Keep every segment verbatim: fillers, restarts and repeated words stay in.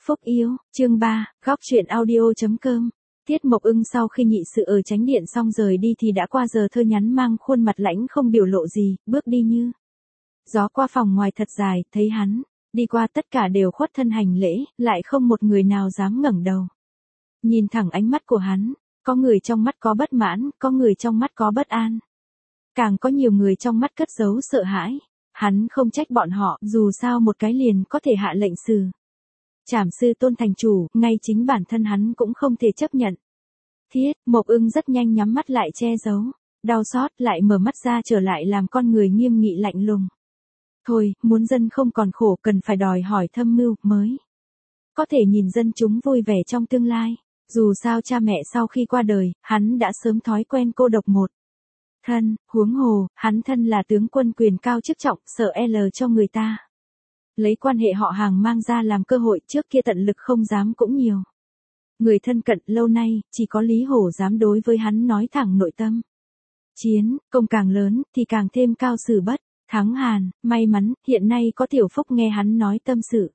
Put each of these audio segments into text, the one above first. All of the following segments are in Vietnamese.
Phúc yêu, chương ba, góc truyện audio.com. Tiết Mộc Ưng sau khi nhị sự ở chánh điện xong rời đi thì đã qua giờ thơ nhắn mang khuôn mặt lãnh không biểu lộ gì, bước đi như gió qua phòng ngoài thật dài, thấy hắn đi qua tất cả đều khuất thân hành lễ, lại không một người nào dám ngẩng đầu. Nhìn thẳng ánh mắt của hắn, có người trong mắt có bất mãn, có người trong mắt có bất an. Càng có nhiều người trong mắt cất giấu sợ hãi. Hắn không trách bọn họ, dù sao một cái liền có thể hạ lệnh xử trảm sư Tôn thành chủ, ngay chính bản thân hắn cũng không thể chấp nhận. Thiết Mộc Ưng rất nhanh nhắm mắt lại che giấu đau xót, lại mở mắt ra trở lại làm con người nghiêm nghị lạnh lùng. Thôi, muốn dân không còn khổ cần phải đòi hỏi thâm mưu mới có thể nhìn dân chúng vui vẻ trong tương lai. Dù sao cha mẹ sau khi qua đời, hắn đã sớm thói quen cô độc một thân, huống hồ, hắn thân là tướng quân quyền cao chức trọng, sợ L cho người ta lấy quan hệ họ hàng mang ra làm cơ hội, trước kia tận lực không dám cũng nhiều. Người thân cận lâu nay, chỉ có Lý Hổ dám đối với hắn nói thẳng nội tâm. Chiến, công càng lớn, thì càng thêm cao xử bất, thắng hàn, may mắn, hiện nay có Tiểu Phúc nghe hắn nói tâm sự.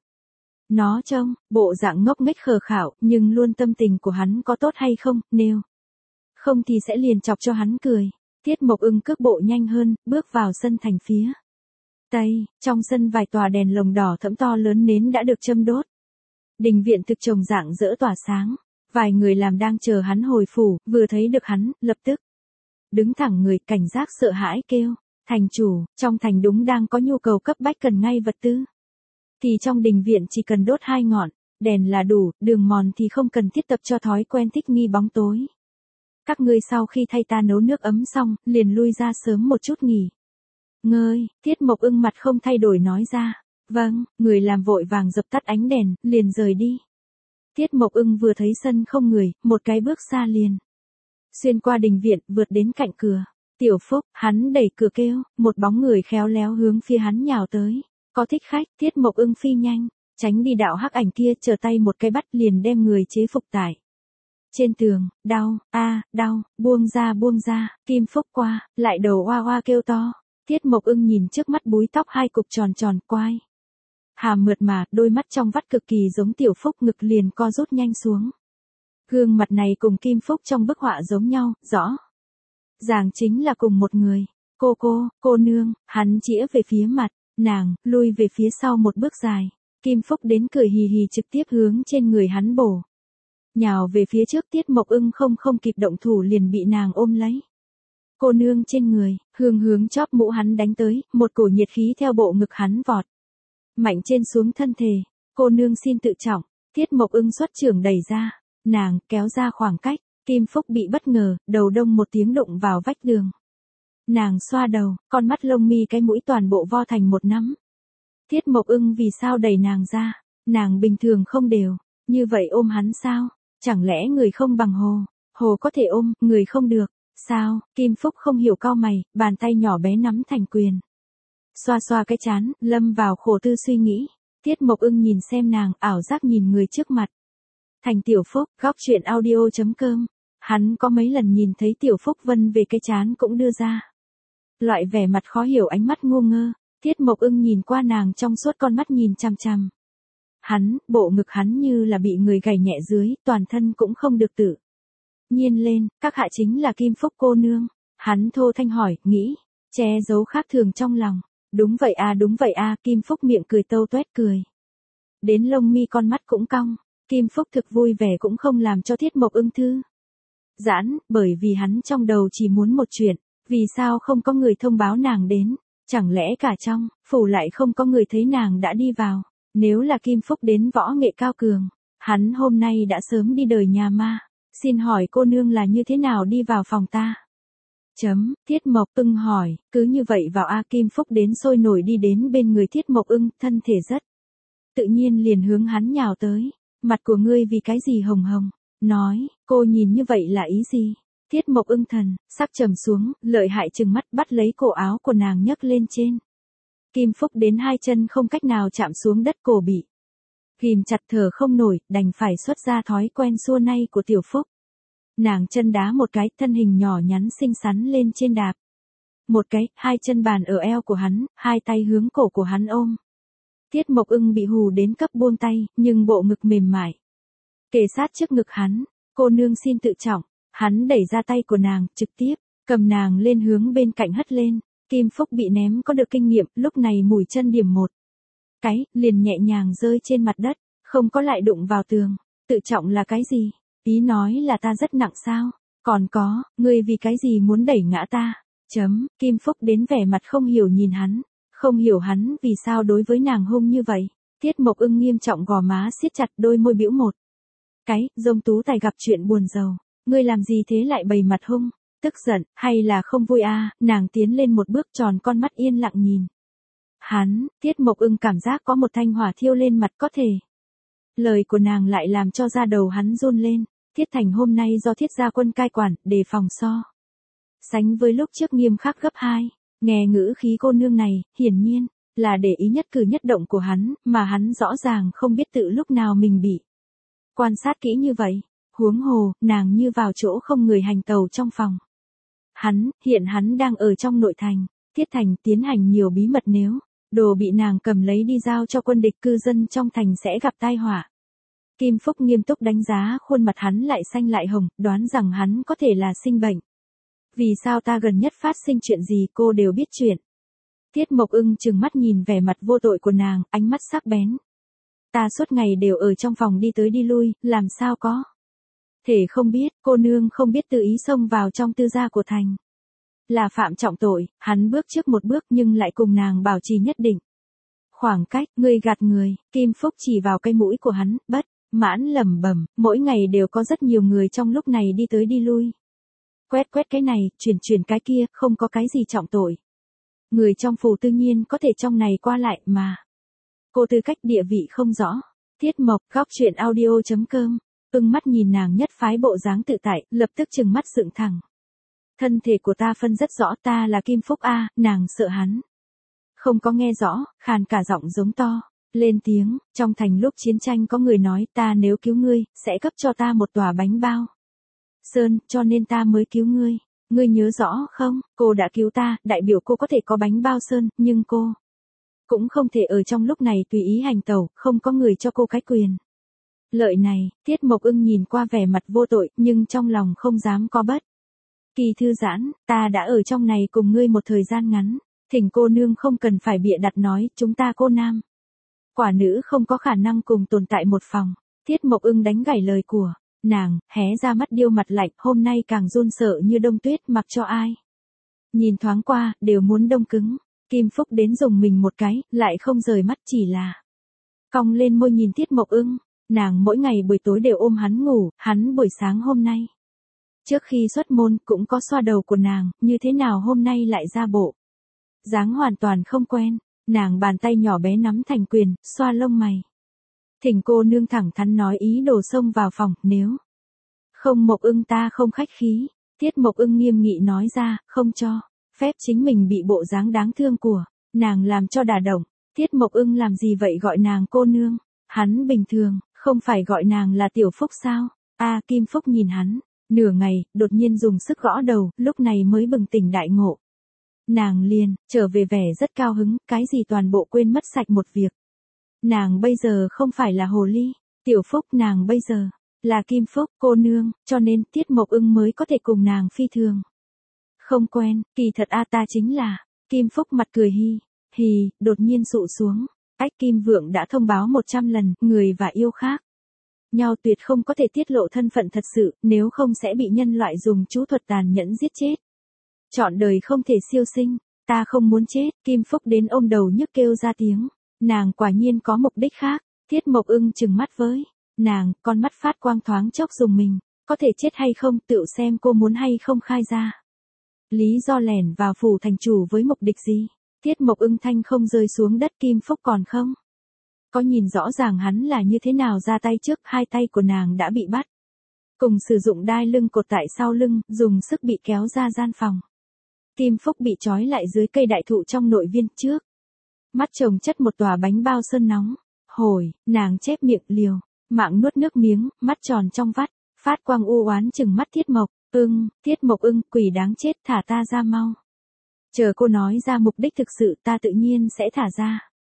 Nó trông, bộ dạng ngốc nghếch khờ khảo, nhưng luôn tâm tình của hắn có tốt hay không, nếu không thì sẽ liền chọc cho hắn cười. Tiết Mộc Ưng cước bộ nhanh hơn, bước vào sân thành phía tây, trong sân vài tòa đèn lồng đỏ thẫm to lớn nến đã được châm đốt. Đình viện thực trồng rạng rỡ tỏa sáng, vài người làm đang chờ hắn hồi phủ, vừa thấy được hắn, lập tức đứng thẳng người, cảnh giác sợ hãi kêu, thành chủ, trong thành đúng đang có nhu cầu cấp bách cần ngay vật tư. Thì trong đình viện chỉ cần đốt hai ngọn đèn là đủ, đường mòn thì không cần thiết tập cho thói quen thích nghi bóng tối. Các ngươi sau khi thay ta nấu nước ấm xong, liền lui ra sớm một chút nghỉ ngơi. Tiết Mộc Ưng mặt không thay đổi nói ra. Vâng, người làm vội vàng dập tắt ánh đèn, liền rời đi. Tiết Mộc Ưng vừa thấy sân không người, một cái bước xa liền xuyên qua đình viện, vượt đến cạnh cửa. Tiểu Phúc, hắn đẩy cửa kêu, một bóng người khéo léo hướng phía hắn nhào tới. Có thích khách, Tiết Mộc Ưng phi nhanh tránh đi đạo hắc ảnh kia, trở tay một cái bắt liền đem người chế phục tải trên tường. Đau, a, đau, buông ra buông ra. Kim Phúc qua, lại đầu oa oa kêu to. Tiết Mộc Ưng nhìn trước mắt búi tóc hai cục tròn tròn quai hàm mượt mà, đôi mắt trong vắt cực kỳ giống Tiểu Phúc, ngực liền co rút nhanh xuống. Gương mặt này cùng Kim Phúc trong bức họa giống nhau, rõ ràng chính là cùng một người. Cô cô, cô nương, hắn chĩa về phía mặt nàng, lui về phía sau một bước dài. Kim Phúc đến cười hì hì trực tiếp hướng trên người hắn bổ nhào về phía trước. Tiết Mộc Ưng không không kịp động thủ liền bị nàng ôm lấy cô nương trên người, hướng hướng chóp mũ hắn đánh tới, một cổ nhiệt khí theo bộ ngực hắn vọt mạnh trên xuống thân thể. Cô nương xin tự trọng. Tiết Mộc Ưng xuất trưởng đẩy ra nàng, kéo ra khoảng cách. Kim Phúc bị bất ngờ, đầu đông một tiếng đụng vào vách tường. Nàng xoa đầu, con mắt lông mi cái mũi toàn bộ vo thành một nắm. Tiết Mộc Ưng vì sao đẩy nàng ra? Nàng bình thường không đều như vậy ôm hắn sao? Chẳng lẽ người không bằng hồ? Hồ có thể ôm, người không được. Sao? Kim Phúc không hiểu cau mày, bàn tay nhỏ bé nắm thành quyền. Xoa xoa cái trán, lâm vào khổ tư suy nghĩ. Tiết Mộc Ưng nhìn xem nàng, ảo giác nhìn người trước mặt. Thành Tiểu Phúc, góc truyện audio.com. Hắn có mấy lần nhìn thấy Tiểu Phúc vân về cái trán cũng đưa ra loại vẻ mặt khó hiểu, ánh mắt ngu ngơ. Tiết Mộc Ưng nhìn qua nàng trong suốt con mắt nhìn chằm chằm hắn, bộ ngực hắn như là bị người gảy nhẹ dưới, toàn thân cũng không được tự nhiên lên. Các hạ chính là Kim Phúc cô nương? Hắn thô thanh hỏi, nghĩ che giấu khác thường trong lòng. Đúng vậy a, đúng vậy a. Kim Phúc miệng cười tâu toét cười đến lông mi con mắt cũng cong. Kim Phúc thực vui vẻ cũng không làm cho Tiết Mộc Ưng thư giãn, bởi vì hắn trong đầu chỉ muốn một chuyện, vì sao không có người thông báo nàng đến? Chẳng lẽ cả trong phủ lại không có người thấy nàng đã đi vào? Nếu là Kim Phúc đến võ nghệ cao cường, hắn hôm nay đã sớm đi đời nhà ma. Xin hỏi cô nương là như thế nào đi vào phòng ta? Chấm, Tiết Mộc Ưng hỏi, cứ như vậy vào a. Kim Phúc đến sôi nổi đi đến bên người Tiết Mộc Ưng, thân thể rất tự nhiên liền hướng hắn nhào tới. Mặt của ngươi vì cái gì hồng hồng? Nói, cô nhìn như vậy là ý gì? Tiết Mộc Ưng thần sắc trầm xuống, lợi hại trừng mắt bắt lấy cổ áo của nàng nhấc lên trên. Kim Phúc đến hai chân không cách nào chạm xuống đất, cổ bị ghim chặt thở không nổi, đành phải xuất ra thói quen xua nay của Tiểu Phúc. Nàng chân đá một cái, thân hình nhỏ nhắn xinh xắn lên trên đạp một cái, hai chân bàn ở eo của hắn, hai tay hướng cổ của hắn ôm Tiết Mộc Ưng bị hù đến cấp buông tay, nhưng bộ ngực mềm mại. Kề sát trước ngực hắn, cô nương xin tự trọng, hắn đẩy ra tay của nàng, trực tiếp, cầm nàng lên hướng bên cạnh hất lên. Kim Phúc bị ném có được kinh nghiệm, lúc này mùi chân điểm một cái, liền nhẹ nhàng rơi trên mặt đất, không có lại đụng vào tường. Tự trọng là cái gì? Ý nói là ta rất nặng sao? Còn có, ngươi vì cái gì muốn đẩy ngã ta? Chấm, Kim Phúc đến vẻ mặt không hiểu nhìn hắn, không hiểu hắn vì sao đối với nàng hung như vậy. Tiết Mộc Ưng nghiêm trọng gò má siết chặt, đôi môi bĩu một cái, Dông Tú Tài gặp chuyện buồn rầu. Ngươi làm gì thế lại bày mặt hung? Tức giận, hay là không vui à? Nàng tiến lên một bước, tròn con mắt yên lặng nhìn hắn. Tiết Mộc Ưng cảm giác có một thanh hỏa thiêu lên mặt, có thể. Lời của nàng lại làm cho da đầu hắn run lên. Thiết Thành hôm nay do Thiết gia quân cai quản, đề phòng so sánh với lúc trước nghiêm khắc gấp hai. Nghe ngữ khí cô nương này, hiển nhiên là để ý nhất cử nhất động của hắn, mà hắn rõ ràng không biết tự lúc nào mình bị quan sát kỹ như vậy. Huống hồ, nàng như vào chỗ không người hành tàu trong phòng. Hắn, hiện hắn đang ở trong nội thành. Thiết Thành tiến hành nhiều bí mật, nếu đồ bị nàng cầm lấy đi giao cho quân địch, cư dân trong thành sẽ gặp tai họa. Kim Phúc nghiêm túc đánh giá, khuôn mặt hắn lại xanh lại hồng, đoán rằng hắn có thể là sinh bệnh. Vì sao ta gần nhất phát sinh chuyện gì cô đều biết chuyện. Tiết Mộc Ưng trừng mắt nhìn vẻ mặt vô tội của nàng, ánh mắt sắc bén. Ta suốt ngày đều ở trong phòng đi tới đi lui, làm sao có thể không biết. Cô nương không biết tự ý xông vào trong tư gia của thành là phạm trọng tội. Hắn bước trước một bước nhưng lại cùng nàng bảo trì nhất định khoảng cách. Ngươi gạt người. Kim Phúc chỉ vào cái mũi của hắn, bất mãn lẩm bẩm, mỗi ngày đều có rất nhiều người trong lúc này đi tới đi lui. Quét quét cái này, chuyển chuyển cái kia, không có cái gì trọng tội. Người trong phủ tự nhiên có thể trong này qua lại mà. Cô tư cách địa vị không rõ. Tiết Mộc, góc truyện audio chấm com. Ưng mắt nhìn nàng nhất phái bộ dáng tự tại, lập tức trừng mắt dựng thẳng. Thân thể của ta phân rất rõ, ta là Kim Phúc a. Nàng sợ hắn không có nghe rõ, khàn cả giọng giống to lên tiếng. Trong thành lúc chiến tranh có người nói ta nếu cứu ngươi, sẽ cấp cho ta một tòa bánh bao sơn, cho nên ta mới cứu ngươi. Ngươi nhớ rõ không? Cô đã cứu ta, đại biểu cô có thể có bánh bao sơn, nhưng cô cũng không thể ở trong lúc này tùy ý hành tẩu, không có người cho cô cái quyền lợi này. Tiết Mộc Ưng nhìn qua vẻ mặt vô tội, nhưng trong lòng không dám có bất kỳ thư giãn. Ta đã ở trong này cùng ngươi một thời gian ngắn, thỉnh cô nương không cần phải bịa đặt nói, chúng ta cô nam quả nữ không có khả năng cùng tồn tại một phòng. Tiết Mộc Ưng đánh gãy lời của nàng, hé ra mắt điêu mặt lạnh, hôm nay càng run sợ như đông tuyết, mặc cho ai nhìn thoáng qua, đều muốn đông cứng. Kim Phúc đến dùng mình một cái, lại không rời mắt, chỉ là cong lên môi nhìn Tiết Mộc Ưng. Nàng mỗi ngày buổi tối đều ôm hắn ngủ, hắn buổi sáng hôm nay trước khi xuất môn cũng có xoa đầu của nàng, như thế nào hôm nay lại ra bộ dáng hoàn toàn không quen. Nàng bàn tay nhỏ bé nắm thành quyền, xoa lông mày. Thỉnh cô nương thẳng thắn nói ý đồ xông vào phòng, nếu không Mộc Ưng ta không khách khí. Tiết Mộc Ưng nghiêm nghị nói ra, không cho phép chính mình bị bộ dáng đáng thương của nàng làm cho đả động. Tiết Mộc Ưng làm gì vậy, gọi nàng cô nương? Hắn bình thường không phải gọi nàng là Tiểu Phúc sao? A à, Kim Phúc nhìn hắn nửa ngày, đột nhiên dùng sức gõ đầu, lúc này mới bừng tỉnh đại ngộ. Nàng liền trở về vẻ rất cao hứng, cái gì toàn bộ quên mất sạch một việc. Nàng bây giờ không phải là hồ ly, Tiểu Phúc, nàng bây giờ là Kim Phúc, cô nương, cho nên Tiết Mộc Ưng mới có thể cùng nàng phi thường không quen. Kỳ thật a ta chính là Kim Phúc, mặt cười hi hì, đột nhiên sụ xuống. Ách, Kim Vượng đã thông báo một trăm lần, người và yêu khác nhau tuyệt không có thể tiết lộ thân phận thật sự, nếu không sẽ bị nhân loại dùng chú thuật tàn nhẫn giết chết. Chọn đời không thể siêu sinh, ta không muốn chết. Kim Phúc đến ôm đầu nhức kêu ra tiếng. Nàng quả nhiên có mục đích khác. Tiết Mộc Ưng trừng mắt với nàng, con mắt phát quang thoáng chốc dùng mình. Có thể chết hay không, tự xem cô muốn hay không khai ra lý do lẻn vào phủ thành chủ với mục đích gì. Tiết Mộc Ưng thanh không rơi xuống đất. Kim Phúc còn không có nhìn rõ ràng hắn là như thế nào ra tay trước, hai tay của nàng đã bị bắt. Cùng sử dụng đai lưng cột tại sau lưng, dùng sức bị kéo ra gian phòng. Kim Phúc bị trói lại dưới cây đại thụ trong nội viên trước. Mắt chồng chất một tòa bánh bao sơn nóng. Hồi, nàng chép miệng liều, mạng nuốt nước miếng, mắt tròn trong vắt, phát quang u oán chừng mắt Tiết Mộc Ưng. Tiết Mộc Ưng, quỷ đáng chết, thả ta ra mau. Chờ cô nói ra mục đích thực sự, ta tự nhiên sẽ thả ra.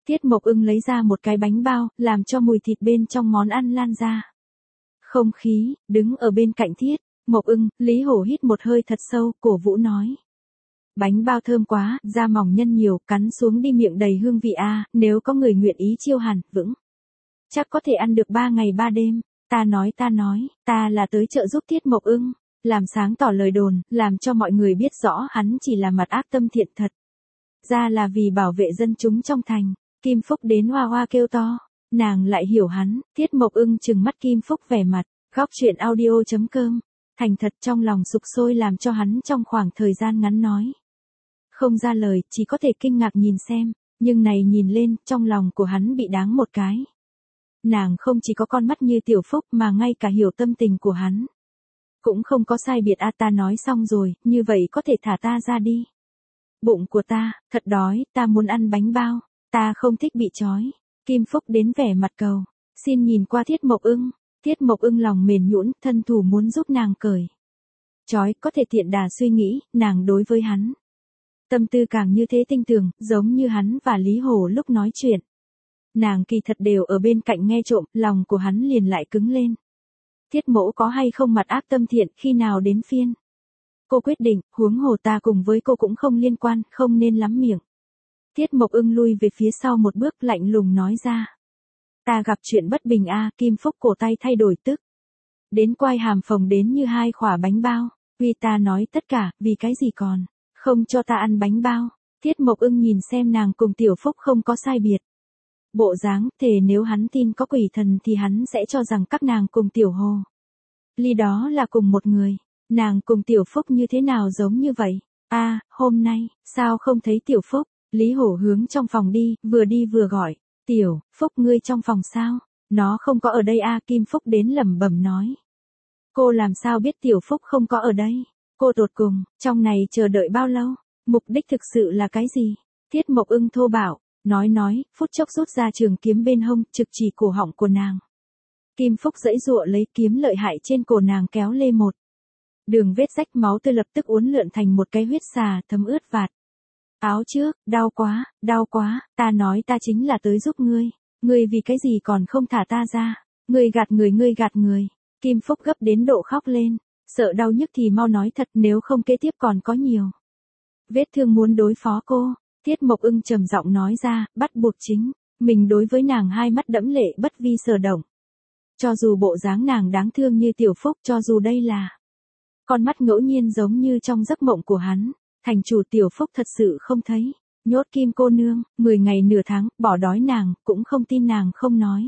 Tiết Mộc Ưng lấy ra một cái bánh bao, làm cho mùi thịt bên trong món ăn lan ra. Không khí, đứng ở bên cạnh Tiết Mộc Ưng, Lý Hổ hít một hơi thật sâu, cổ vũ nói. Bánh bao thơm quá, da mỏng nhân nhiều, cắn xuống đi miệng đầy hương vị a, nếu có người nguyện ý chiêu hàn, vững. Chắc có thể ăn được ba ngày ba đêm. Ta nói ta nói, ta là tới trợ giúp Tiết Mộc Ưng, làm sáng tỏ lời đồn, làm cho mọi người biết rõ hắn chỉ là mặt ác tâm thiện thật. Ra là vì bảo vệ dân chúng trong thành. Kim Phúc đến hoa hoa kêu to, nàng lại hiểu hắn, Tiết Mộc Ưng trừng mắt Kim Phúc vẻ mặt, góc chuyện audio chấm com, thành thật trong lòng sục sôi làm cho hắn trong khoảng thời gian ngắn nói. Không ra lời, chỉ có thể kinh ngạc nhìn xem, nhưng này nhìn lên, trong lòng của hắn bị đáng một cái. Nàng không chỉ có con mắt như Tiểu Phúc mà ngay cả hiểu tâm tình của hắn. Cũng không có sai biệt a, ta nói xong rồi, như vậy có thể thả ta ra đi. Bụng của ta, thật đói, ta muốn ăn bánh bao, ta không thích bị trói. Kim Phúc đến vẻ mặt cầu, xin nhìn qua Tiết Mộc Ưng. Tiết Mộc Ưng lòng mềm nhũn, thân thủ muốn giúp nàng cởi trói, có thể tiện đà suy nghĩ, nàng đối với hắn. Tâm tư càng như thế tinh tường, giống như hắn và Lý Hổ lúc nói chuyện. Nàng kỳ thật đều ở bên cạnh nghe trộm, lòng của hắn liền lại cứng lên. Tiết mỗ có hay không mặt ác tâm thiện, khi nào đến phiên? Cô quyết định, huống hồ ta cùng với cô cũng không liên quan, không nên lắm miệng. Tiết Mộc Ưng lui về phía sau một bước, lạnh lùng nói ra. Ta gặp chuyện bất bình a, Kim Phúc cổ tay thay đổi tức. Đến quai hàm phồng đến như hai khỏa bánh bao, vì ta nói tất cả, vì cái gì còn, không cho ta ăn bánh bao. Tiết Mộc Ưng nhìn xem nàng cùng Tiểu Phúc không có sai biệt. Bộ dáng, thề nếu hắn tin có quỷ thần thì hắn sẽ cho rằng các nàng cùng Tiểu Hồ Ly đó là cùng một người. Nàng cùng Tiểu Phúc như thế nào giống như vậy? A, à, hôm nay, sao không thấy Tiểu Phúc? Lý Hổ hướng trong phòng đi, vừa đi vừa gọi. Tiểu Phúc ngươi trong phòng sao? Nó không có ở đây a, à, Kim Phúc đến lẩm bẩm nói. Cô làm sao biết Tiểu Phúc không có ở đây? Cô tột cùng, trong này chờ đợi bao lâu? Mục đích thực sự là cái gì? Tiết Mộc Ưng thô bạo, nói nói, phút chốc rút ra trường kiếm bên hông, trực chỉ cổ họng của nàng. Kim Phúc giãy giụa lấy kiếm lợi hại trên cổ nàng kéo lê một. Đường vết rách máu tươi lập tức uốn lượn thành một cái huyết xà thấm ướt vạt. Áo trước, đau quá, đau quá, ta nói ta chính là tới giúp ngươi. Ngươi vì cái gì còn không thả ta ra? Ngươi gạt người, ngươi gạt người. Kim Phúc gấp đến độ khóc lên. Sợ đau nhức thì mau nói thật, nếu không kế tiếp còn có nhiều vết thương muốn đối phó cô. Tiết Mộc Ưng trầm giọng nói ra, bắt buộc chính mình đối với nàng hai mắt đẫm lệ bất vi sở động. Cho dù bộ dáng nàng đáng thương như Tiểu Phúc, cho dù đây là con mắt ngẫu nhiên giống như trong giấc mộng của hắn, thành chủ Tiểu Phúc thật sự không thấy. Nhốt Kim cô nương, mười ngày nửa tháng, bỏ đói nàng, cũng không tin nàng không nói.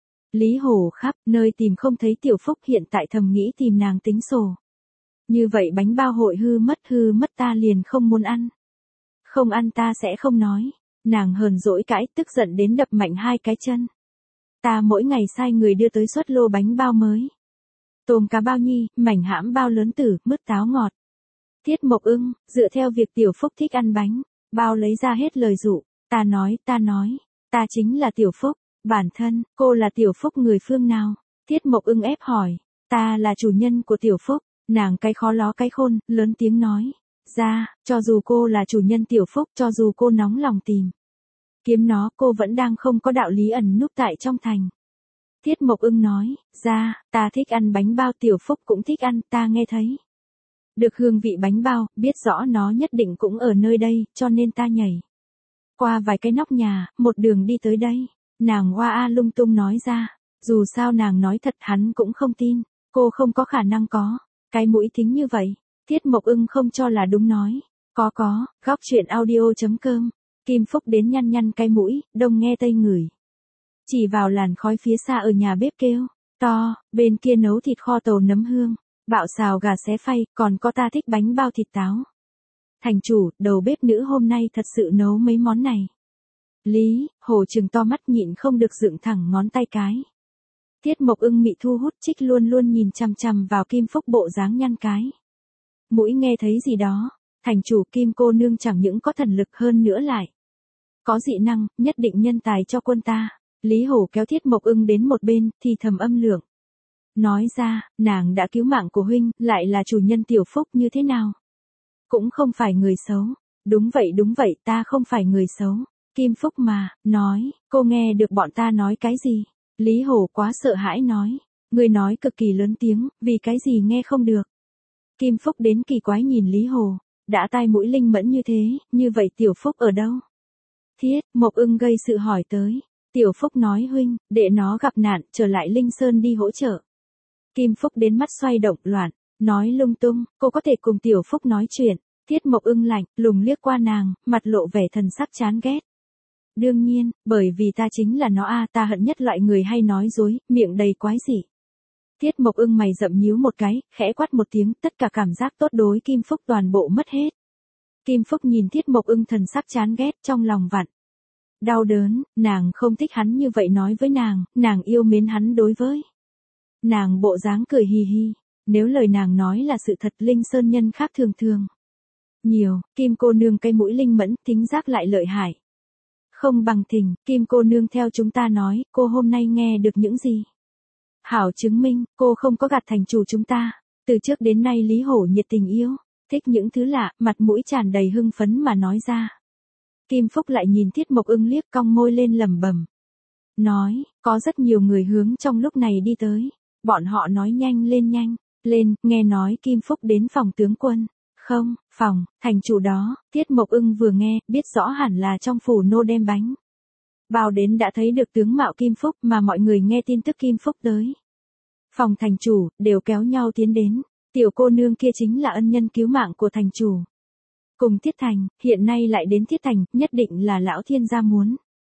Lý Hổ khắp nơi tìm không thấy Tiểu Phúc, hiện tại thầm nghĩ tìm nàng tính sổ. Như vậy bánh bao hội hư mất hư mất ta liền không muốn ăn. Không ăn ta sẽ không nói. Nàng hờn dỗi cãi, tức giận đến đập mạnh hai cái chân. Ta mỗi ngày sai người đưa tới suất lô bánh bao mới. Tôm cá bao nhi, mảnh hãm bao lớn tử, mứt táo ngọt. Tiết Mộc Ưng, dựa theo việc Tiểu Phúc thích ăn bánh bao lấy ra hết lời dụ. Ta nói, ta nói, ta chính là Tiểu Phúc. Bản thân, cô là Tiểu Phúc người phương nào? Tiết Mộc Ưng ép hỏi. Ta là chủ nhân của Tiểu Phúc. Nàng cái khó ló cái khôn, lớn tiếng nói. Ra, cho dù cô là chủ nhân Tiểu Phúc, cho dù cô nóng lòng tìm kiếm nó, cô vẫn đang không có đạo lý ẩn núp tại trong thành. Tiết Mộc Ưng nói, ra, ta thích ăn bánh bao, Tiểu Phúc cũng thích ăn, ta nghe thấy được hương vị bánh bao, biết rõ nó nhất định cũng ở nơi đây, cho nên ta nhảy qua vài cái nóc nhà, một đường đi tới đây. Nàng hoa a lung tung nói ra, dù sao nàng nói thật hắn cũng không tin, cô không có khả năng có cái mũi thính như vậy. Tiết Mộc Ưng không cho là đúng nói, có có, góc chuyện audio chấm com. Kim Phúc đến nhăn nhăn cái mũi, đông nghe tây ngửi. Chỉ vào làn khói phía xa ở nhà bếp kêu, to, bên kia nấu thịt kho tàu nấm hương, bạo xào gà xé phay, còn có ta thích bánh bao thịt táo. Thành chủ, đầu bếp nữ hôm nay thật sự nấu mấy món này. Lý Hổ trừng to mắt nhịn không được dựng thẳng ngón tay cái. Tiết Mộc Ưng mị thu hút trích luôn luôn nhìn chằm chằm vào Kim Phúc bộ dáng nhăn cái mũi nghe thấy gì đó. Thành chủ, Kim cô nương chẳng những có thần lực hơn nữa lại có dị năng, nhất định nhân tài cho quân ta. Lý Hổ kéo Tiết Mộc Ưng đến một bên, thì thầm âm lượng. Nói ra, nàng đã cứu mạng của huynh, lại là chủ nhân Tiểu Phúc như thế nào? Cũng không phải người xấu. Đúng vậy đúng vậy, ta không phải người xấu. Kim Phúc mà, nói, cô nghe được bọn ta nói cái gì? Lý Hổ quá sợ hãi nói, người nói cực kỳ lớn tiếng, vì cái gì nghe không được. Kim Phúc đến kỳ quái nhìn Lý Hổ, đã tai mũi linh mẫn như thế, như vậy Tiểu Phúc ở đâu? Thiết, Mộc Ưng gây sự hỏi tới. Tiểu Phúc nói huynh, đệ nó gặp nạn, trở lại Linh Sơn đi hỗ trợ. Kim Phúc đến mắt xoay động loạn, nói lung tung, cô có thể cùng Tiểu Phúc nói chuyện. Thiết Mộc Ưng lạnh, lùng liếc qua nàng, mặt lộ vẻ thần sắc chán ghét. Đương nhiên, bởi vì ta chính là nó a, ta hận nhất loại người hay nói dối, miệng đầy quái dị. Thiết Mộc Ưng mày rậm nhíu một cái, khẽ quát một tiếng, tất cả cảm giác tốt đối Kim Phúc toàn bộ mất hết. Kim Phúc nhìn Thiết Mộc Ưng thần sắc chán ghét, trong lòng vặn. Đau đớn, nàng không thích hắn như vậy nói với nàng, nàng yêu mến hắn đối với. Nàng bộ dáng cười hì hì, nếu lời nàng nói là sự thật, Linh Sơn nhân khác thường thường. Nhiều, Kim cô nương cái mũi linh mẫn, tính giác lại lợi hại. Không bằng Thình, Kim cô nương theo chúng ta nói, cô hôm nay nghe được những gì? Hảo chứng minh, cô không có gạt thành chủ chúng ta. Từ trước đến nay Lý Hổ nhiệt tình yêu, thích những thứ lạ, mặt mũi tràn đầy hưng phấn mà nói ra. Kim Phúc lại nhìn Thiết Mộc Ưng liếc, cong môi lên lẩm bẩm. Nói, có rất nhiều người hướng trong lúc này đi tới. Bọn họ nói nhanh lên nhanh, lên, nghe nói Kim Phúc đến phòng tướng quân. Không, phòng, thành chủ đó, Thiết Mộc Ưng vừa nghe, biết rõ hẳn là trong phủ nô đem bánh. Bao đến đã thấy được tướng mạo Kim Phúc mà mọi người nghe tin tức Kim Phúc tới. Phòng thành chủ, đều kéo nhau tiến đến, tiểu cô nương kia chính là ân nhân cứu mạng của thành chủ. Cùng Thiết Thành, hiện nay lại đến Thiết Thành, nhất định là lão thiên gia muốn.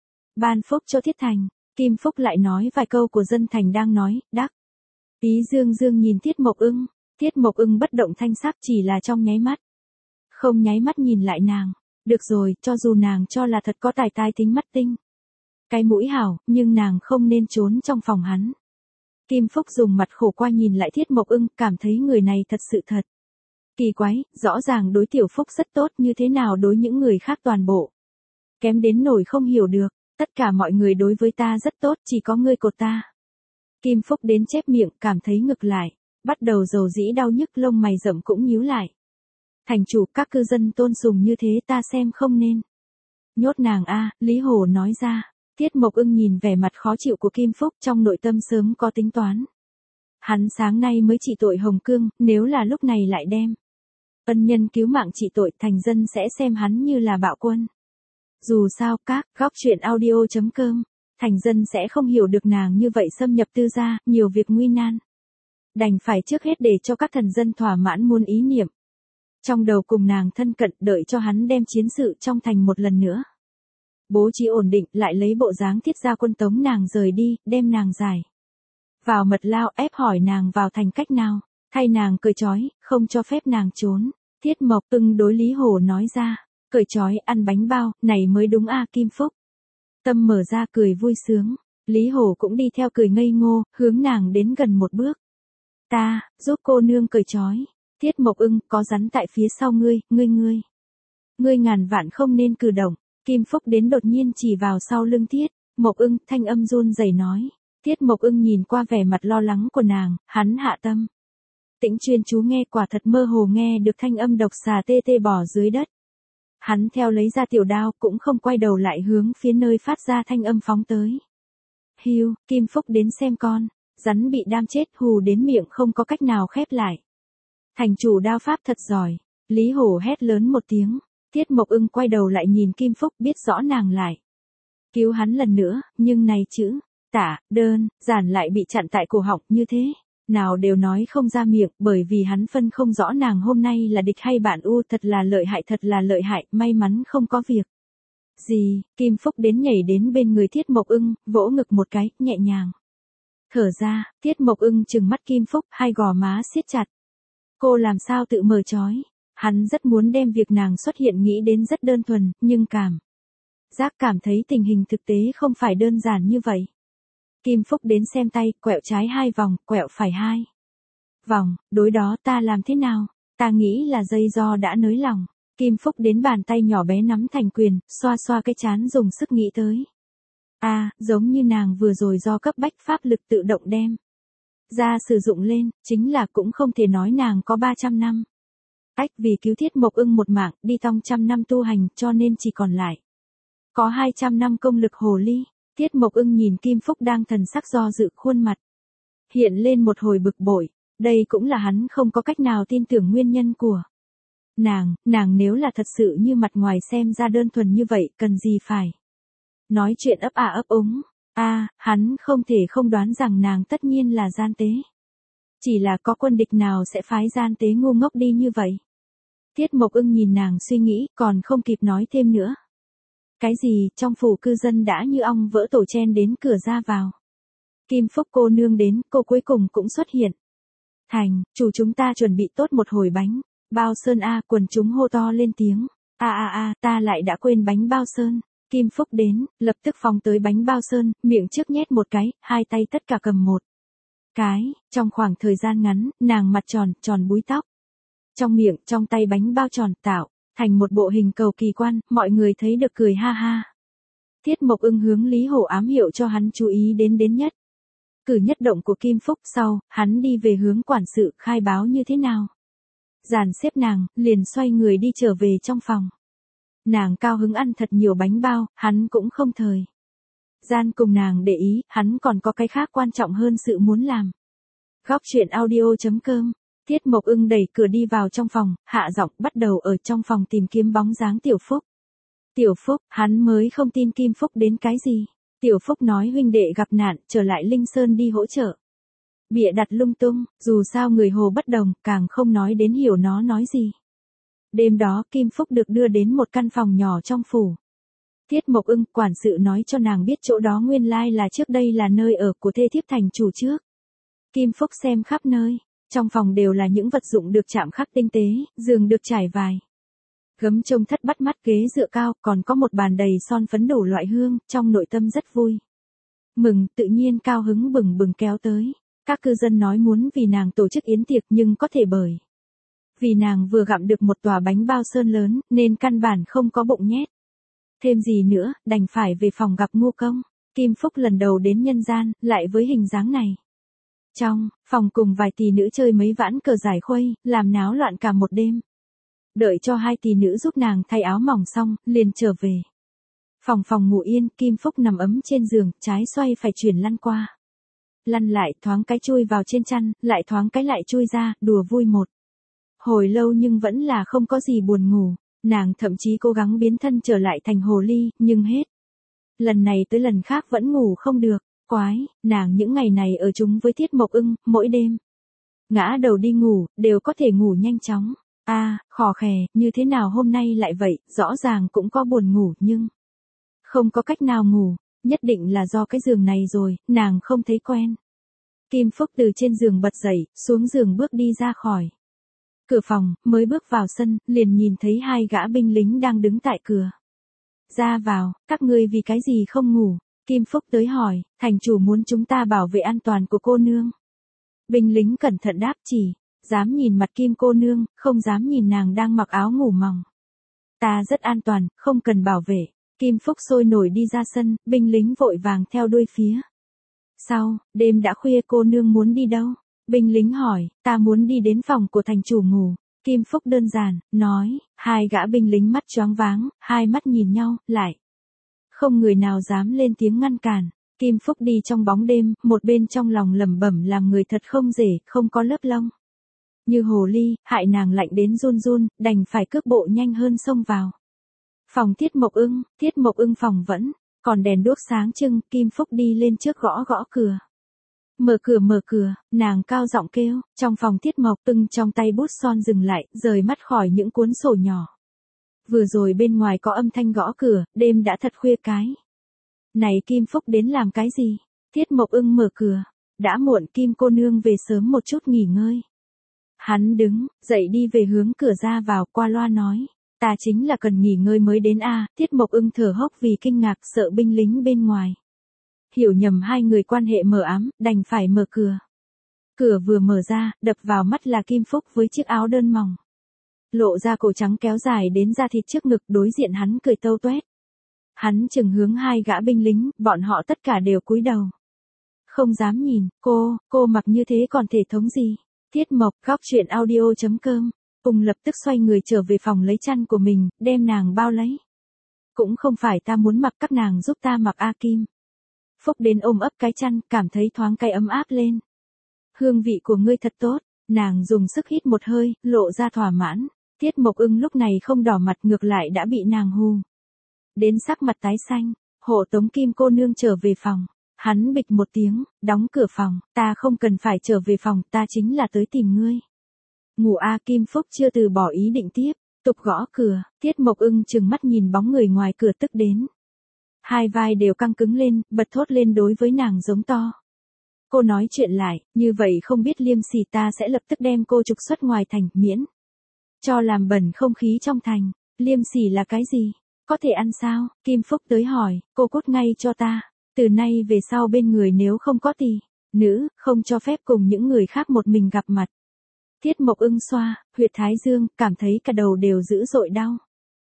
Ban phúc cho Thiết Thành, Kim Phúc lại nói vài câu của dân thành đang nói, đắc. Ý dương dương nhìn Thiết Mộc Ưng, Thiết Mộc Ưng bất động thanh sắc chỉ là trong nháy mắt. Không nháy mắt nhìn lại nàng, được rồi, cho dù nàng cho là thật có tài tai tính mắt tinh. Cái mũi hảo, nhưng nàng không nên trốn trong phòng hắn. Kim Phúc dùng mặt khổ qua nhìn lại Thiết Mộc Ưng, cảm thấy người này thật sự thật. Kỳ quái, rõ ràng đối Tiểu Phúc rất tốt, như thế nào đối những người khác toàn bộ. Kém đến nổi không hiểu được, tất cả mọi người đối với ta rất tốt, chỉ có ngươi cột ta. Kim Phúc đến chép miệng, cảm thấy ngực lại, bắt đầu dầu dĩ đau nhức, lông mày rậm cũng nhíu lại. Thành chủ, các cư dân tôn sùng như thế ta xem không nên. Nhốt nàng a, Lý Hổ nói ra. Thiết Mộc Ưng nhìn vẻ mặt khó chịu của Kim Phúc, trong nội tâm sớm có tính toán. Hắn sáng nay mới trị tội Hồng Cương, nếu là lúc này lại đem ân nhân cứu mạng trị tội, thành dân sẽ xem hắn như là bạo quân. Dù sao, các góc truyện audio chấm com, thành dân sẽ không hiểu được nàng như vậy xâm nhập tư gia, nhiều việc nguy nan. Đành phải trước hết để cho các thần dân thỏa mãn muôn ý niệm. Trong đầu cùng nàng thân cận, đợi cho hắn đem chiến sự trong thành một lần nữa. Bố trí ổn định, lại lấy bộ dáng Thiết gia quân tống nàng rời đi, đem nàng giải vào mật lao, ép hỏi nàng vào thành cách nào, thay nàng cởi trói, không cho phép nàng trốn. Thiết Mộc Ưng đối Lý Hổ nói ra, cởi trói, ăn bánh bao, này mới đúng a. Kim Phúc tâm mở ra cười vui sướng, Lý Hổ cũng đi theo cười ngây ngô, hướng nàng đến gần một bước. Ta, giúp cô nương cởi trói. Thiết Mộc Ưng, có rắn tại phía sau ngươi, ngươi ngươi. Ngươi ngàn vạn không nên cử động. Kim Phúc đến đột nhiên chỉ vào sau lưng Thiết Mộc Ưng, thanh âm run rẩy nói. Thiết Mộc Ưng nhìn qua vẻ mặt lo lắng của nàng, hắn hạ tâm. Tĩnh chuyên chú nghe, quả thật mơ hồ nghe được thanh âm độc xà tê tê bò dưới đất. Hắn theo lấy ra tiểu đao, cũng không quay đầu lại hướng phía nơi phát ra thanh âm phóng tới. Hiu, Kim Phúc đến xem con, rắn bị đam chết, hù đến miệng không có cách nào khép lại. Thành chủ đao pháp thật giỏi, Lý Hổ hét lớn một tiếng. Thiết Mộc Ưng quay đầu lại nhìn Kim Phúc, biết rõ nàng lại cứu hắn lần nữa, nhưng này chữ tả, đơn, giản lại bị chặn tại cổ họng, như thế nào đều nói không ra miệng, bởi vì hắn phân không rõ nàng hôm nay là địch hay bạn. U, thật là lợi hại, thật là lợi hại, may mắn không có việc gì. Kim Phúc đến nhảy đến bên người Thiết Mộc Ưng, vỗ ngực một cái, nhẹ nhàng thở ra. Thiết Mộc Ưng trừng mắt Kim Phúc, hai gò má siết chặt. Cô làm sao tự mở trói? Hắn rất muốn đem việc nàng xuất hiện nghĩ đến rất đơn thuần, nhưng cảm giác cảm thấy tình hình thực tế không phải đơn giản như vậy. Kim Phúc đến xem tay, quẹo trái hai vòng, quẹo phải hai vòng, đối đó ta làm thế nào? Ta nghĩ là dây do đã nới lỏng. Kim Phúc đến bàn tay nhỏ bé nắm thành quyền, xoa xoa cái trán dùng sức nghĩ tới. A, à, giống như nàng vừa rồi do cấp bách pháp lực tự động đem ra sử dụng lên, chính là cũng không thể nói nàng có ba trăm năm. Ách, vì cứu Thiết Mộc Ưng một mạng, đi tong trăm năm tu hành, cho nên chỉ còn lại có hai trăm năm công lực hồ ly. Tiết Mộc Ưng nhìn Kim Phúc đang thần sắc do dự, khuôn mặt hiện lên một hồi bực bội, đây cũng là hắn không có cách nào tin tưởng nguyên nhân của nàng, nàng nếu là thật sự như mặt ngoài xem ra đơn thuần như vậy, cần gì phải nói chuyện ấp à ấp úng. A, hắn không thể không đoán rằng nàng tất nhiên là gian tế. Chỉ là có quân địch nào sẽ phái gian tế ngu ngốc đi như vậy? Tiết Mộc Ưng nhìn nàng suy nghĩ, còn không kịp nói thêm nữa. Cái gì, trong phủ cư dân đã như ong vỡ tổ chen đến cửa ra vào. Kim Phúc cô nương đến, cô cuối cùng cũng xuất hiện. Thành, chủ chúng ta chuẩn bị tốt một hồi bánh bao sơn a, quần chúng hô to lên tiếng. A a a, ta lại đã quên bánh bao sơn. Kim Phúc đến, lập tức phóng tới bánh bao sơn, miệng trước nhét một cái, hai tay tất cả cầm một cái. Trong khoảng thời gian ngắn, nàng mặt tròn, tròn búi tóc. Trong miệng, trong tay bánh bao tròn, tạo thành một bộ hình cầu kỳ quan, mọi người thấy được cười ha ha. Tiết Mộc Ưng hướng Lý Hổ ám hiệu cho hắn chú ý đến đến nhất cử nhất động của Kim Phúc. Sau, hắn đi về hướng quản sự khai báo như thế nào. Dàn xếp nàng, liền xoay người đi trở về trong phòng. Nàng cao hứng ăn thật nhiều bánh bao, hắn cũng không thời gian cùng nàng để ý, hắn còn có cái khác quan trọng hơn sự muốn làm. Góc truyện audio.com. Tiết Mộc Ưng đẩy cửa đi vào trong phòng, hạ giọng bắt đầu ở trong phòng tìm kiếm bóng dáng Tiểu Phúc. Tiểu Phúc, hắn mới không tin Kim Phúc đến cái gì. Tiểu Phúc nói huynh đệ gặp nạn, trở lại Linh Sơn đi hỗ trợ. Bịa đặt lung tung, dù sao người Hồ bất đồng, càng không nói đến hiểu nó nói gì. Đêm đó Kim Phúc được đưa đến một căn phòng nhỏ trong phủ. Tiết Mộc Ưng, quản sự nói cho nàng biết chỗ đó nguyên lai là trước đây là nơi ở của thê thiếp thành chủ trước. Kim Phúc xem khắp nơi, trong phòng đều là những vật dụng được chạm khắc tinh tế, giường được trải vài gấm trông thất bắt mắt, ghế dựa cao, còn có một bàn đầy son phấn đủ loại hương, trong nội tâm rất vui mừng, tự nhiên cao hứng bừng bừng kéo tới. Các cư dân nói muốn vì nàng tổ chức yến tiệc, nhưng có thể bởi vì nàng vừa gặm được một tòa bánh bao sơn lớn, nên căn bản không có bụng nhét thêm gì nữa, đành phải về phòng gặp Ngô Công. Kim Phúc lần đầu đến nhân gian, lại với hình dáng này. Trong phòng cùng vài tỷ nữ chơi mấy vãn cờ giải khuây, làm náo loạn cả một đêm. Đợi cho hai tỷ nữ giúp nàng thay áo mỏng xong, liền trở về phòng phòng ngủ yên. Kim Phúc nằm ấm trên giường, trái xoay phải chuyển lăn qua lăn lại, thoáng cái chui vào trên chăn, lại thoáng cái lại chui ra, đùa vui một hồi lâu nhưng vẫn là không có gì buồn ngủ. Nàng thậm chí cố gắng biến thân trở lại thành hồ ly, nhưng hết lần này tới lần khác vẫn ngủ không được. Quái, nàng những ngày này ở chung với Tiết Mộc Ưng, mỗi đêm ngã đầu đi ngủ, đều có thể ngủ nhanh chóng. A, à, khò khè, như thế nào hôm nay lại vậy, rõ ràng cũng có buồn ngủ nhưng không có cách nào ngủ, nhất định là do cái giường này rồi, nàng không thấy quen. Kim Phúc từ trên giường bật dậy, xuống giường bước đi ra khỏi cửa phòng, mới bước vào sân, liền nhìn thấy hai gã binh lính đang đứng tại cửa ra vào. Các ngươi vì cái gì không ngủ? Kim Phúc tới hỏi. Thành chủ muốn chúng ta bảo vệ an toàn của cô nương. Binh lính cẩn thận đáp, chỉ dám nhìn mặt Kim cô nương, không dám nhìn nàng đang mặc áo ngủ mỏng. Ta rất an toàn, không cần bảo vệ. Kim Phúc sôi nổi đi ra sân, binh lính vội vàng theo đuôi phía sau. Đêm đã khuya, cô nương muốn đi đâu? Binh lính hỏi. Ta muốn đi đến phòng của thành chủ ngủ. Kim Phúc đơn giản nói. Hai gã binh lính mắt choáng váng, hai mắt nhìn nhau, lại không người nào dám lên tiếng ngăn cản. Kim Phúc đi trong bóng đêm, một bên trong lòng lẩm bẩm làm người thật không dễ, không có lớp lông như hồ ly, hại nàng lạnh đến run run, đành phải cước bộ nhanh hơn xông vào phòng Tiết Mộc Ưng. Tiết Mộc Ưng phòng vẫn còn đèn đuốc sáng trưng. Kim Phúc đi lên trước gõ gõ cửa. Mở cửa mở cửa, nàng cao giọng kêu. Trong phòng Tiết Mộc Ưng trong tay bút son dừng lại, rời mắt khỏi những cuốn sổ nhỏ. Vừa rồi bên ngoài có âm thanh gõ cửa, đêm đã thật khuya cái này Kim Phúc đến làm cái gì? Tiết Mộc Ưng mở cửa. Đã muộn, Kim cô nương về sớm một chút nghỉ ngơi. Hắn đứng dậy đi về hướng cửa ra vào, qua loa nói. Ta chính là cần nghỉ ngơi mới đến a. À. Tiết Mộc Ưng thở hốc vì kinh ngạc, sợ binh lính bên ngoài hiểu nhầm hai người quan hệ mờ ám, đành phải mở cửa. Cửa vừa mở ra, đập vào mắt là Kim Phúc với chiếc áo đơn mỏng, lộ ra cổ trắng kéo dài đến da thịt trước ngực. Đối diện hắn cười tâu toét. Hắn chừng hướng hai gã binh lính, bọn họ tất cả đều cúi đầu, không dám nhìn. Cô, cô mặc như thế còn thể thống gì? Tiết Mộc, góc truyện audio.com. Ung lập tức xoay người trở về phòng lấy chăn của mình, đem nàng bao lấy. Cũng không phải ta muốn mặc, các nàng giúp ta mặc A Kim. Phúc đến ôm ấp cái chăn, cảm thấy thoáng cái ấm áp lên. Hương vị của ngươi thật tốt, nàng dùng sức hít một hơi, lộ ra thỏa mãn. Tiết Mộc Ưng lúc này không đỏ mặt, ngược lại đã bị nàng hù đến sắc mặt tái xanh. Hộ tống Kim cô nương trở về phòng. Hắn bịch một tiếng, đóng cửa phòng, ta không cần phải trở về phòng, ta chính là tới tìm ngươi. Ngủ A Kim Phúc chưa từ bỏ ý định tiếp, tục gõ cửa. Tiết Mộc Ưng trừng mắt nhìn bóng người ngoài cửa tức đến. Hai vai đều căng cứng lên, bật thốt lên đối với nàng giống to. Cô nói chuyện lại, như vậy không biết liêm sỉ, ta sẽ lập tức đem cô trục xuất ngoài thành, miễn cho làm bẩn không khí trong thành. Liêm sỉ là cái gì? Có thể ăn sao? Kim Phúc tới hỏi, cô cút ngay cho ta. Từ nay về sau bên người nếu không có tỷ nữ, không cho phép cùng những người khác một mình gặp mặt. Tiết Mộc Ưng xoa huyệt thái dương, cảm thấy cả đầu đều dữ dội đau.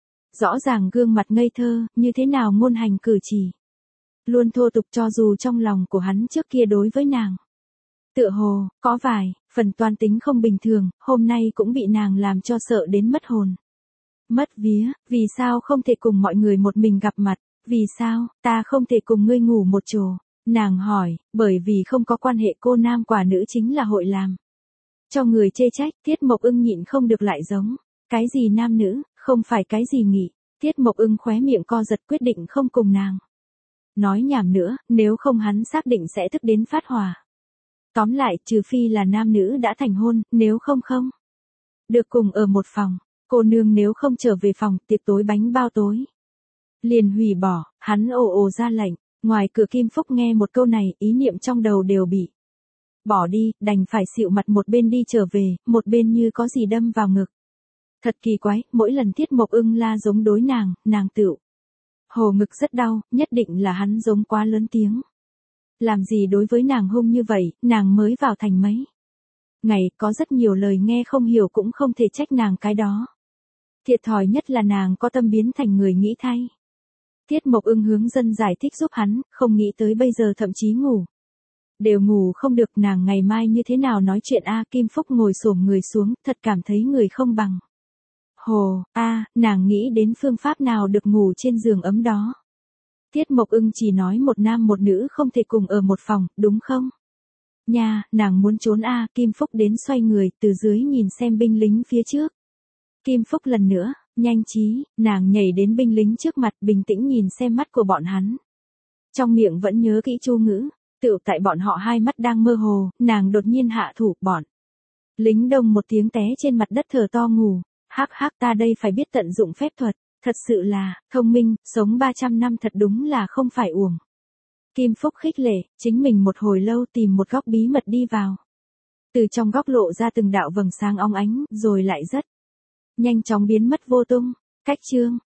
Rõ ràng gương mặt ngây thơ, như thế nào ngôn hành cử chỉ luôn thô tục, cho dù trong lòng của hắn trước kia đối với nàng tựa hồ có vài phần toan tính không bình thường, hôm nay cũng bị nàng làm cho sợ đến mất hồn mất vía. Vì sao không thể cùng mọi người một mình gặp mặt? Vì sao ta không thể cùng ngươi ngủ một chỗ? Nàng hỏi. Bởi vì không có quan hệ, cô nam quả nữ chính là hội làm cho người chê trách. Tiết Mộc Ưng nhịn không được lại giống. Cái gì nam nữ, không phải cái gì nghị. Tiết Mộc Ưng khóe miệng co giật, quyết định không cùng nàng nói nhảm nữa, nếu không hắn xác định sẽ tức đến phát hỏa. Tóm lại, trừ phi là nam nữ đã thành hôn, nếu không không được cùng ở một phòng. Cô nương nếu không trở về phòng, tiệc tối bánh bao tối liền hủy bỏ. Hắn ồ ồ ra lệnh. Ngoài cửa Kim Phúc nghe một câu này, ý niệm trong đầu đều bị bỏ đi, đành phải xịu mặt một bên đi trở về, một bên như có gì đâm vào ngực. Thật kỳ quái, mỗi lần Tiết Mộc Ưng la giống đối nàng, nàng tựu hồ ngực rất đau, nhất định là hắn giống quá lớn tiếng. Làm gì đối với nàng hung như vậy, nàng mới vào thành mấy ngày, có rất nhiều lời nghe không hiểu, cũng không thể trách nàng cái đó. Thiệt thòi nhất là nàng có tâm biến thành người nghĩ thay. Tiết Mộc Ưng hướng dân giải thích giúp hắn, không nghĩ tới bây giờ thậm chí ngủ đều ngủ không được, nàng ngày mai như thế nào nói chuyện a? Kim Phúc ngồi xổm người xuống, thật cảm thấy người không bằng hồ. A, nàng nghĩ đến phương pháp nào được ngủ trên giường ấm đó. Tiết Mộc Ưng chỉ nói một nam một nữ không thể cùng ở một phòng, đúng không? Nha, nàng muốn trốn a. Kim Phúc đến xoay người, từ dưới nhìn xem binh lính phía trước. Kim Phúc lần nữa nhanh trí, nàng nhảy đến binh lính trước mặt, bình tĩnh nhìn xem mắt của bọn hắn. Trong miệng vẫn nhớ kỹ chu ngữ. Tựu tại bọn họ hai mắt đang mơ hồ, nàng đột nhiên hạ thủ, bọn lính đông một tiếng té trên mặt đất thở to ngủ. Hắc hắc, ta đây phải biết tận dụng phép thuật, thật sự là thông minh, sống ba trăm năm thật đúng là không phải uổng. Kim Phúc khích lệ, chính mình một hồi lâu tìm một góc bí mật đi vào. Từ trong góc lộ ra từng đạo vầng sáng óng ánh, rồi lại rất nhanh chóng biến mất vô tung. Cách chương